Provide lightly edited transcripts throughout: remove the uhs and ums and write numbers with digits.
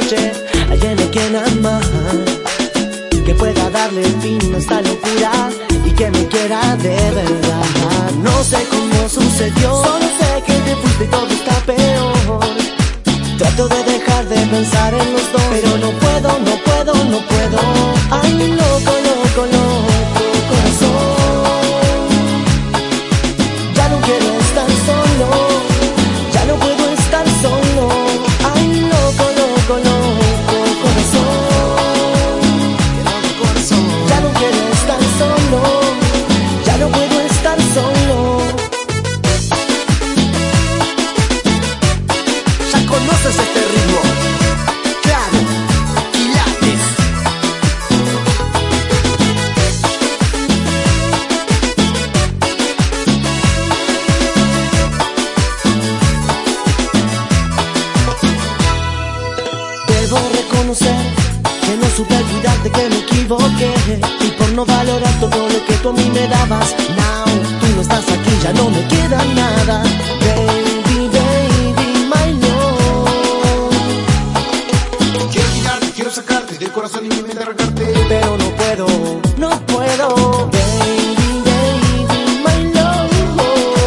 noche alguien a quien amar, que pueda darle fin a esta locura y que me quiera de verdad. No sé cómo sucedió, solo sé que te fuiste y todo está peor. Trato de dejar de pensar en los dos, pero no puedo, no puedo, no puedo. Ay, loco, loco, loco, corazón. Ya no quiero estar solo, ya no puedo estar solo. Ay, loco, loco, loco, corazón. Ya no quiero estar solo, ya no puedo estar solo. Ya conoces este ritmo, claro, quilates. Debo reconocer que no supe cuidarte, que me equivoqué, y por no valorar todo lo que tú a mí me dabas. Now, tú no estás aquí, ya no me queda nada. Baby, baby, my love. Quiero quitarte, quiero sacarte del corazón y mi mente arrancarte, Pero no puedo, no puedo. Baby, baby, my love.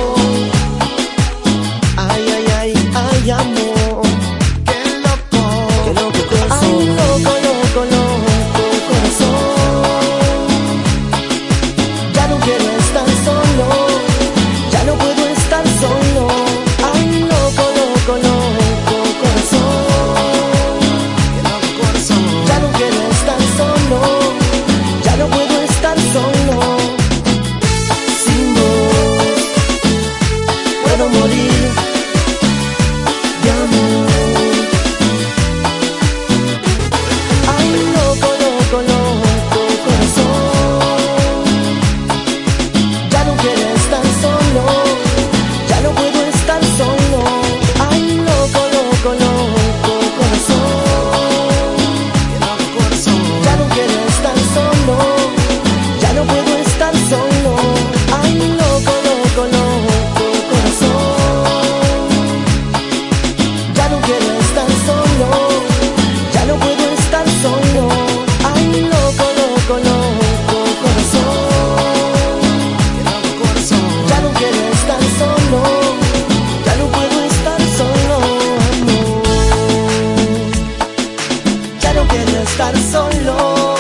Ay, ay, ay, ay, amor. qué loco. Qué loco corazón. Ay, loco, loco, loco corazón. Ya no quiero estar solo, ya no puedo estar solo. Ay, loco, loco, loco corazón. Qué loco corazón. Ya no quiero estar solo, ya no puedo estar solo. Sin vos puedo morir de amor. Ay, loco, loco, loco corazón. Ya no quiero estar solo, ya no puedo estar solo. Ay, loco, loco, loco corazón. Qué loco corazón. Ya no quiero estar solo, ya no puedo estar solo. Ay, loco, loco, loco corazón. Ya no quiero estar solo, ya no puedo estar solo. Ay, loco, loco, loco corazón. Qué loco corazón. Ya no quiero estar solo, ya no puedo estar solo, amor. Ya no quiero estar solo.